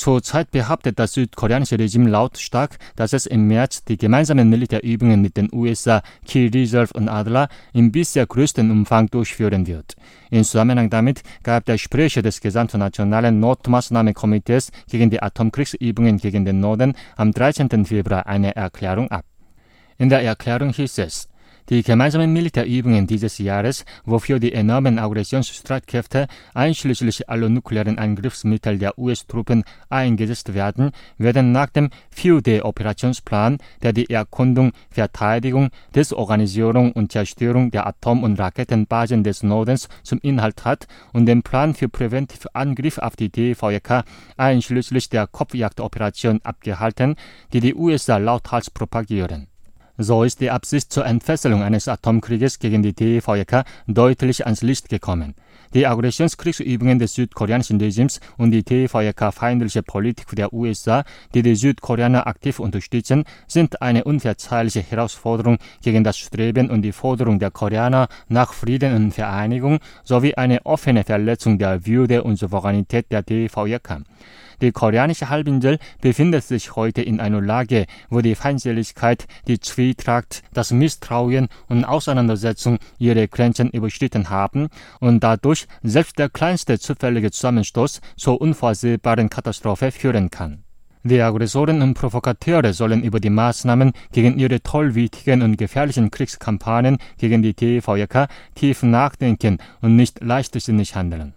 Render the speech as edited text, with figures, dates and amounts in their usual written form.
Zurzeit behauptet das südkoreanische Regime lautstark, dass es im März die gemeinsamen Militärübungen mit den USA, Key Resolve und Adler im bisher größten Umfang durchführen wird. In Zusammenhang damit gab der Sprecher des gesamten Nationalen Notmaßnahmenkomitees gegen die Atomkriegsübungen gegen den Norden am 13. Februar eine Erklärung ab. In der Erklärung hieß es: Die gemeinsamen Militärübungen dieses Jahres, wofür die enormen Aggressionsstreitkräfte einschließlich aller nuklearen Angriffsmittel der US-Truppen eingesetzt werden, werden nach dem 4D-Operationsplan, der die Erkundung, Verteidigung, Desorganisierung und Zerstörung der Atom- und Raketenbasen des Nordens zum Inhalt hat und den Plan für Präventivangriff auf die DVK einschließlich der Kopfjagdoperation abgehalten, die die USA lauthals propagieren. So ist die Absicht zur Entfesselung eines Atomkrieges gegen die DVK deutlich ans Licht gekommen. Die Aggressionskriegsübungen des südkoreanischen Regimes und die DVK-feindliche Politik der USA, die die Südkoreaner aktiv unterstützen, sind eine unverzeihliche Herausforderung gegen das Streben und die Forderung der Koreaner nach Frieden und Vereinigung sowie eine offene Verletzung der Würde und Souveränität der DVK. Die koreanische Halbinsel befindet sich heute in einer Lage, wo die Feindseligkeit, die Zwietracht, das Misstrauen und Auseinandersetzung ihre Grenzen überschritten haben und dadurch selbst der kleinste zufällige Zusammenstoß zur unvorsehbaren Katastrophe führen kann. Die Aggressoren und Provokateure sollen über die Maßnahmen gegen ihre tollwütigen und gefährlichen Kriegskampagnen gegen die DVK tief nachdenken und nicht leichtsinnig handeln.